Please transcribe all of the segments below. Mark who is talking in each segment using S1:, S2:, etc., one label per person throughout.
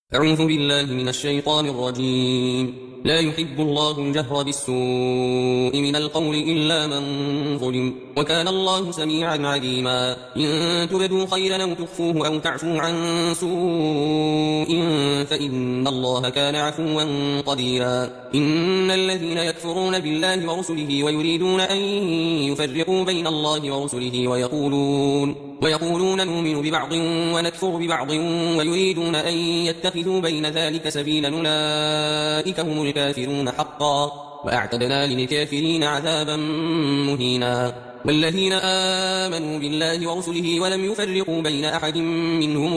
S1: أعوذ بالله من الشيطان الرجيم. لا يحب الله الجهر بالسوء من القول إلا من ظلم، وكان الله سميعا عليما. إن تبدوا خيرا أو تخفوه أو تعفوا عن سوء فإن الله كان عفوا قديرا. إن الذين يكفرون بالله ورسله ويريدون أن يفرقوا بين الله ورسله ويقولون نؤمن ببعض ونكفر ببعض ويريدون أن يتخذوا بين ذلك سبيلا أولئك هم الكافرون حقا، وأعتدنا للكافرين عذابا مهينا. والذين آمنوا بالله ورسله ولم يفرقوا بين أحد منهم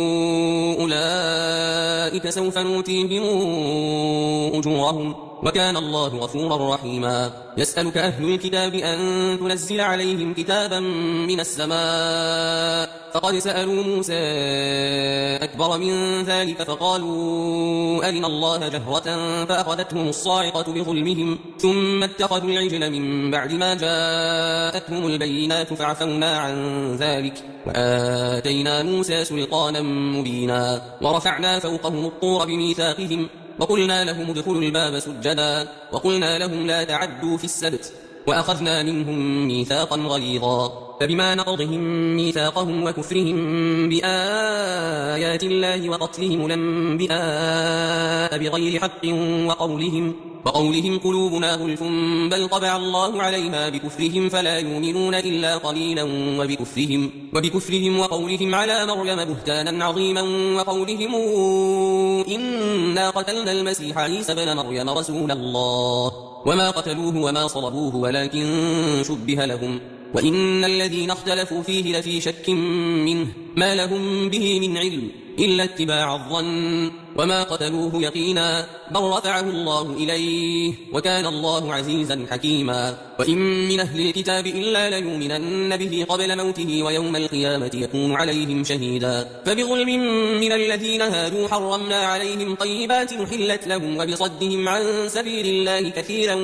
S1: أولئك سوف نؤتيهم أجورهم، وكان الله غفورا رحيما. يسألك أهل الكتاب أن تنزل عليهم كتابا من السماء، فقد سألوا موسى أكبر من ذلك فقالوا أرنا الله جهرة فأخذتهم الصاعقة بظلمهم ثم اتخذوا العجل من بعد ما جاءتهم البينات فعفونا عن ذلك وآتينا موسى سلطانا مبينا. ورفعنا فوقهم الطور بميثاقهم وقلنا لهم ادخلوا الباب سجدا وقلنا لهم لا تعدوا في السبت وأخذنا منهم ميثاقا غليظا. فبما نقضهم ميثاقهم وكفرهم بآيات الله وقتلهم الأنبياء بغير حق وقولهم قلوبنا غلف بل طبع الله عليها بكفرهم فلا يؤمنون إلا قليلا وبكفرهم وقولهم على مريم بهتانا عظيما وقولهم إنا قتلنا المسيح عيسى بن مريم رسول الله وما قتلوه وما صلبوه ولكن شبه لهم وإن الذين اختلفوا فيه لفي شك منه ما لهم به من علم إلا اتباع الظن وما قتلوه يقينا بل رفعه الله إليه وكان الله عزيزا حكيما. وإن من أهل الكتاب إلا ليؤمنن به قبل موته ويوم القيامة يكون عليهم شهيدا. فبظلم من الذين هادوا حرمنا عليهم طيبات أحلت لهم وبصدهم عن سبيل الله كثيرا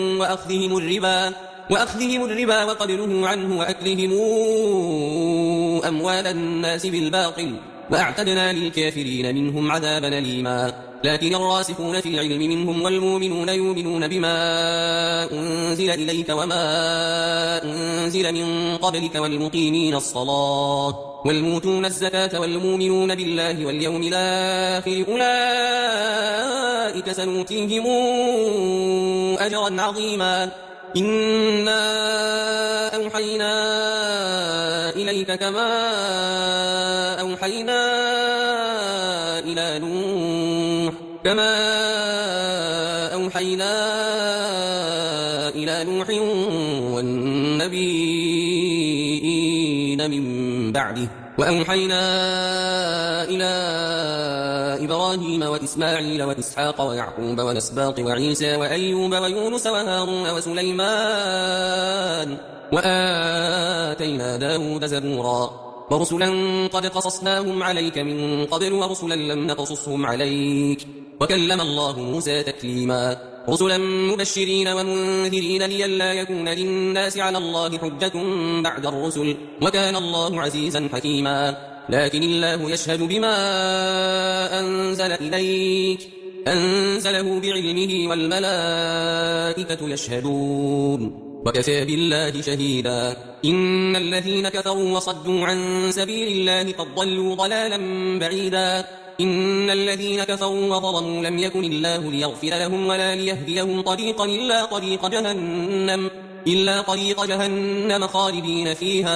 S1: وأخذهم الربا وقد نهوا عنه وأكلهم أموال الناس بالباطل وأعتدنا للكافرين منهم عذابا أليما. لكن الراسخون في العلم منهم والمؤمنون يؤمنون بما أنزل إليك وما أنزل من قبلك والمقيمين الصلاة والموتون الزكاة والمؤمنون بالله واليوم الآخر أولئك سنؤتيهم أجرا عظيما. إنا أوحينا إليك كما أوحينا إلى نوح والنبيين من بعده وأوحينا إلى إبراهيم وإسماعيل وإسحاق ويعقوب والأسباط وعيسى وأيوب ويونس وهارون وسليمان وآتينا داود زبورا. ورسلا قد قصصناهم عليك من قبل ورسلا لم نقصصهم عليك وكلم الله موسى تكليما. رسلا مبشرين ومنذرين لئلا يكون للناس على الله حجة بعد الرسل وكان الله عزيزا حكيما. لكن الله يشهد بما أنزل إليك أنزله بعلمه والملائكة يشهدون وكفى بالله شهيدا. إن الذين كفروا وصدوا عن سبيل الله قد ضلوا ضلالا بعيدا. إن الذين كفروا وظلموا لم يكن الله ليغفر لهم ولا ليهديهم طريقا إلا طريق جهنم خالدين فيها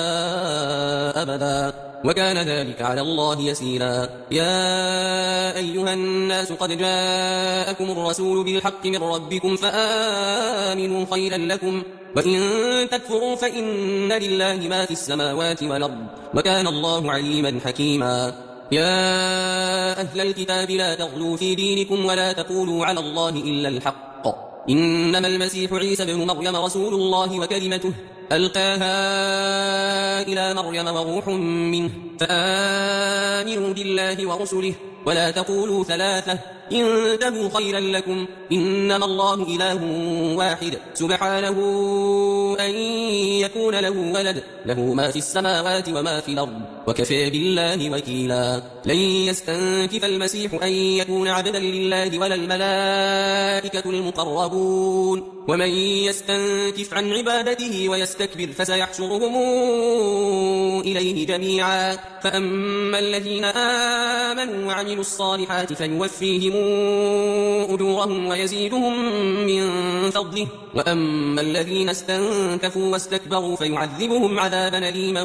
S1: أبدا وكان ذلك على الله يسيرا. يا أيها الناس قد جاءكم الرسول بالحق من ربكم فآمنوا خيرا لكم وإن تكفروا فإن لله ما في السماوات والأرض وكان الله عليما حكيما. يا أهل الكتاب لا تغلوا في دينكم ولا تقولوا على الله إلا الحق إنما المسيح عيسى بن مريم رسول الله وكلمته ألقاها إلى مريم وروح منه فآمنوا بالله ورسله ولا تقولوا ثلاثة انتهوا خيرا لكم إنما الله إله واحد سبحانه أن يكون له ولد له ما في السماوات وما في الأرض وكفى بالله وكيلا. لن يستنكف المسيح أن يكون عبدا لله ولا الملائكة المقربون، ومن يستنكف عن عبادته ويستكبر فسيحشرهم إليه جميعا. فأما الذين آمنوا وعملوا الصالحات فيوفيهم أجورهم ويزيدهم من فضله، وأما الذين استنكفوا واستكبروا فيعذبهم عذابا أليما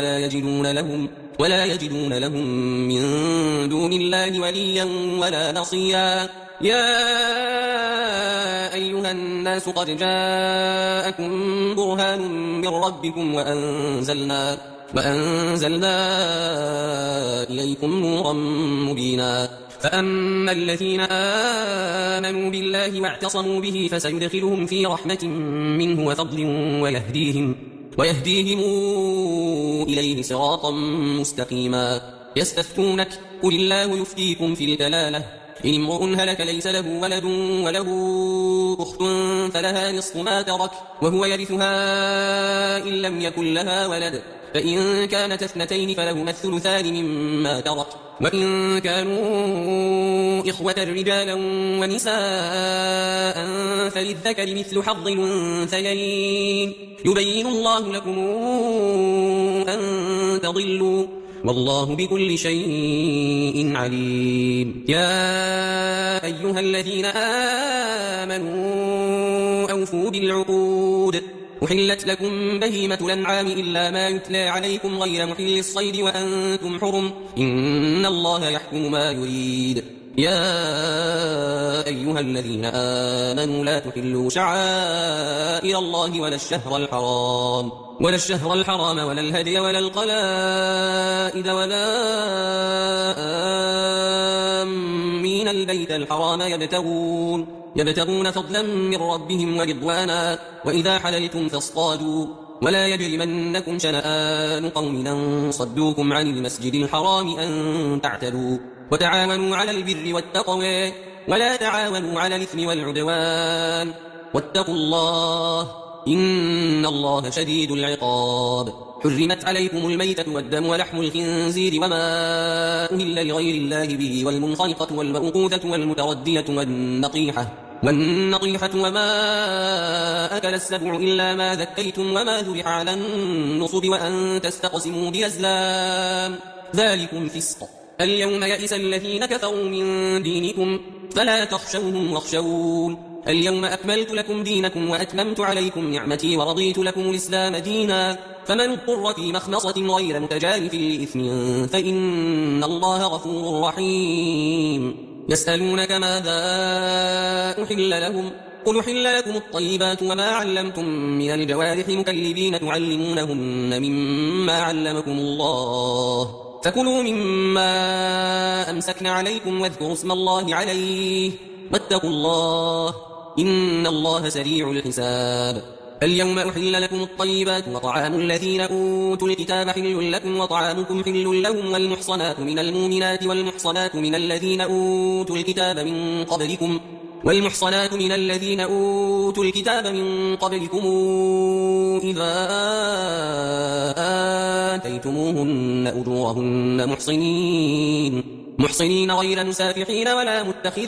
S1: ولا يجدون لهم من دون الله وليا ولا نصيرا. يا أيها الناس قد جاءكم برهان من ربكم وأنزلنا إليكم نورا مبينا. فأما الذين آمنوا بالله واعتصموا به فسيدخلهم في رحمة منه وفضل ويهديهم إليه صراطا مستقيما. يستفتونك قل الله يفتيكم في الكلالة، إن امرؤ هلك ليس له ولد وله أخت فلها نصف ما ترك وهو يرثها إن لم يكن لها ولد، فإن كانت اثنتين فلهما الثلثان مما ترك، وإن كانوا إخوة رجالا ونساء فللذكر مثل حظ الأنثيين. يبين الله لكم أن تضلوا والله بكل شيء عليم. يا أيها الذين آمنوا أوفوا بالعقود. أحلت لكم بهيمة الأنعام إلا ما يتلى عليكم غير محل الصيد وأنتم حرم، إن الله يحكم ما يريد. يا أيها الذين آمنوا لا تحلوا شعائر الله ولا الشهر الحرام ولا الهدي ولا القلائد ولا آمين البيت الحرام يبتغون فضلا من ربهم ورضوانا، وإذا حللتم فاصطادوا، ولا يجرمنكم شنآن قوم أن صدوكم عن المسجد الحرام أن تعتدوا، وتعاونوا على البر والتقوى ولا تعاونوا على الإثم والعدوان، واتقوا الله إن الله شديد العقاب. حرمت عليكم الميتة والدم ولحم الخنزير وما أهل لغير الله به والمنخنقة والموقوذة والمتردية والنطيحة وما أكل السبع إلا ما ذكيتم وما ذبح على النصب وأن تستقسموا بالأزلام، ذلكم فسق. اليوم يئس الذين كفروا من دينكم فلا تخشوهم واخشون. اليوم أكملت لكم دينكم وأتممت عليكم نعمتي ورضيت لكم الإسلام دينا، فمن اضطر في مخمصة غير متجانف لإثم فإن الله غفور رحيم. يسألونك ماذا أحل لهم قل أحل لكم الطيبات وما علمتم من الجوارح مكلبين تعلمونهن مما علمكم الله، فكلوا مما أمسكن عليكم واذكروا اسم الله عليه واتقوا الله إن الله سريع الحساب. اليوم أحل لكم الطيبات وطعام الذين أوتوا الكتاب حل لكم وطعامكم حل لهم، والمحصنات من المؤمنات والمحصنات من الذين أوتوا الكتاب من قبلكم إذا آتيتموهن أجورهن محصنين غير مسافحين ولا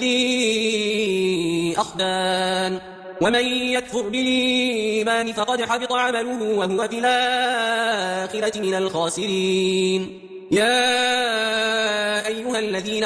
S1: متخذي أخدان، ومن يكفر بالإيمان فقد حبط عمله وهو في الآخرة من الخاسرين. يا أيها الذين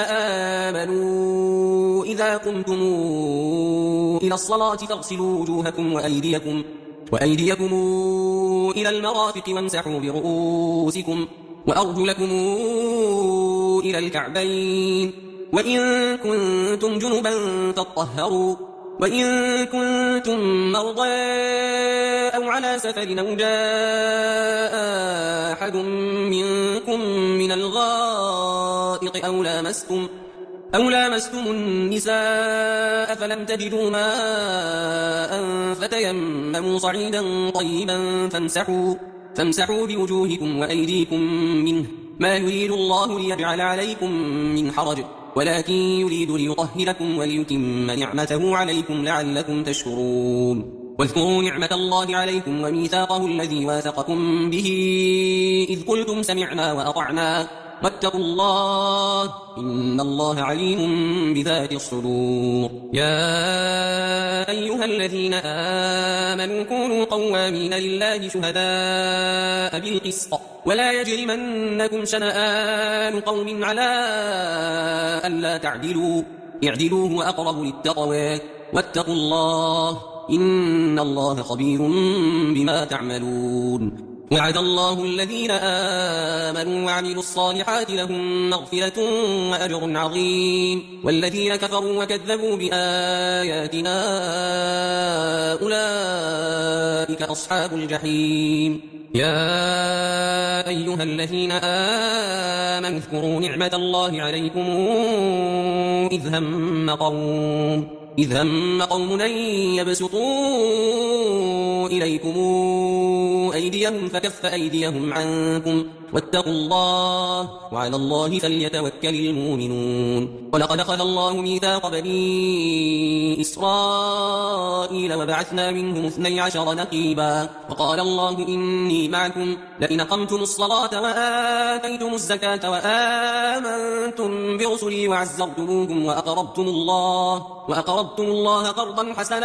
S1: آمنوا إذا قمتم إلى الصلاة فاغسلوا وجوهكم وأيديكم إلى المرافق وامسحوا برؤوسكم وأرجلكم إلى الكعبين، وإن كنتم جنبا فاطهروا، وإن كنتم مرضى أو على سفر أو جاء أحد منكم من الغائط أو لامستم النساء فلم تجدوا ماء فتيمموا صعيدا طيبا فامسحوا بوجوهكم وأيديكم منه، ما يريد الله ليجعل عليكم من حرج ولكن يريد ليطهركم وليتم نعمته عليكم لعلكم تشكرون. واذكروا نعمة الله عليكم وميثاقه الذي واثقكم به إذ قلتم سمعنا وأطعنا واتقوا الله إن الله عليم بذات الصدور. يا أيها الذين آمنوا كونوا قوامين لله شهداء بالقسط ولا يجرمنكم شنآن قوم على ألا تعدلوا اعدلوا هو أقرب للتقوى واتقوا الله إن الله خبير بما تعملون. وعد الله الذين آمنوا وعملوا الصالحات لهم مغفرة وأجر عظيم والذين كفروا وكذبوا بآياتنا أولئك أصحاب الجحيم. يا أيها الذين آمنوا اذكروا نعمة الله عليكم إذ هم قوم أن يبسطوا إليكم أيديهم فكف أيديهم عنكم واتقوا الله وعلى الله فليتوكل المؤمنون. ولقد أخذ الله ميثاق بني إسرائيل وبعثنا منهم 12 نقيبا وقال الله إني معكم لئن أقمتم الصلاة وآتيتم الزكاة وآمنتم برسلي وعزرتموهم وأقرضتم الله قرضا حسنا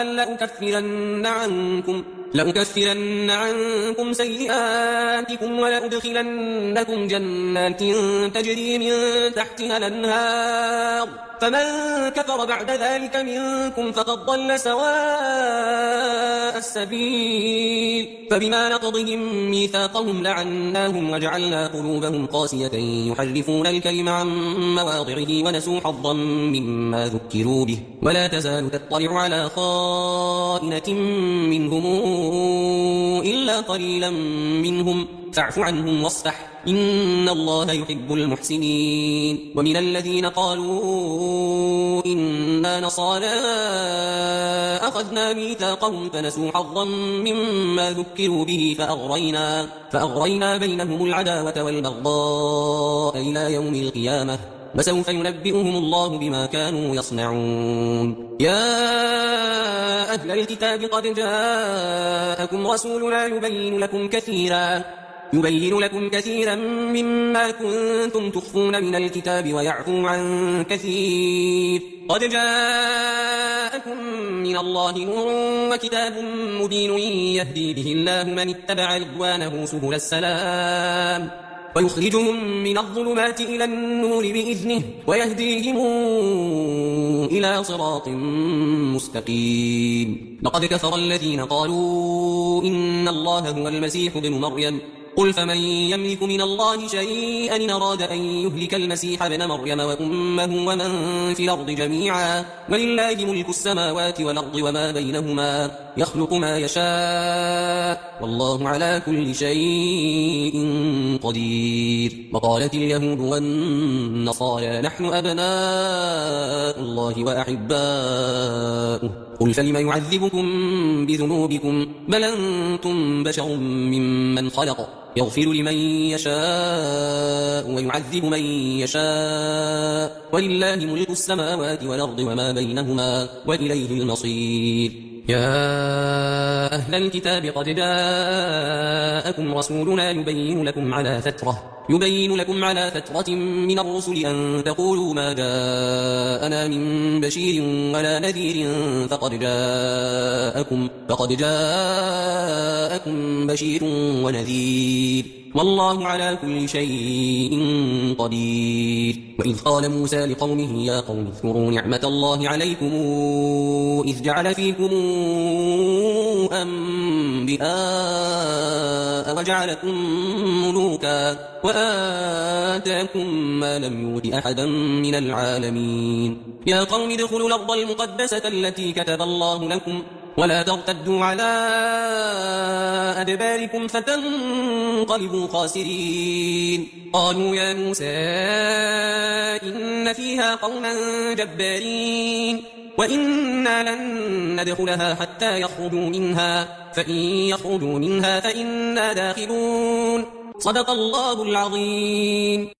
S1: لأكفرن عنكم سيئاتكم ولأدخلنكم جنات تجري من تحتها الأنهار فمن كفر بعد ذلك منكم فقد ضل سواء السبيل. فبما نقضهم ميثاقهم لعناهم وجعلنا قلوبهم قاسية يحرفون الكلم عن مواضعه ونسوا حظا مما ذكروا به ولا تزال تطلع على خائنة منهم إلا قليلا منهم فاعف عنهم واصفح إن الله يحب المحسنين. ومن الذين قالوا إنا نصارى أخذنا ميثاقهم فنسوا حظا مما ذكروا به فأغرينا بينهم العداوة والبغضاء إلى يوم القيامة وسوف ينبئهم الله بما كانوا يصنعون. يا أهل الكتاب قد جاءكم رسولنا يبين لكم كثيرا مما كنتم تخفون من الكتاب ويعفو عن كثير قد جاءكم من الله نور وكتاب مبين يهدي به الله من اتبع رضوانه سبل السلام ويخرجهم من الظلمات إلى النور بإذنه ويهديهم إلى صراط مستقيم. لقد كفر الذين قالوا إن الله هو المسيح ابن مريم قل فمن يملك من الله شيئا إن أراد أن يهلك المسيح ابن مريم وأمه ومن في الأرض جميعا ولله ملك السماوات والأرض وما بينهما يخلق ما يشاء والله على كل شيء قدير. وقالت اليهود والنصارى نحن أبناء الله وأحباؤه قل فلم يعذبكم بذنوبكم بل أنتم بشر ممن خلق يغفر لمن يشاء ويعذب من يشاء ولله ملك السماوات والأرض وما بينهما وإليه المصير. يا أهل الكتاب قد جاءكم رسولنا يبين لكم على فترة من الرسل أن تقولوا ما جاءنا من بشير ولا نذير فقد جاءكم بشير ونذير والله على كل شيء قدير. وإذ قال موسى لقومه يا قوم اذكروا نعمة الله عليكم إذ جعل فيكم أنبياء وجعلكم ملوكا وآتاكم ما لم يؤت أحدا من العالمين. يا قوم ادخلوا الأرض المقدسة التي كتب الله لكم ولا ترتدوا على أدباركم فتنقلبوا خاسرين. قالوا يا موسى إن فيها قوما جبارين وإنا لن ندخلها حتى يخرجوا منها فإن يخرجوا منها فإنا داخلون. صدق الله العظيم.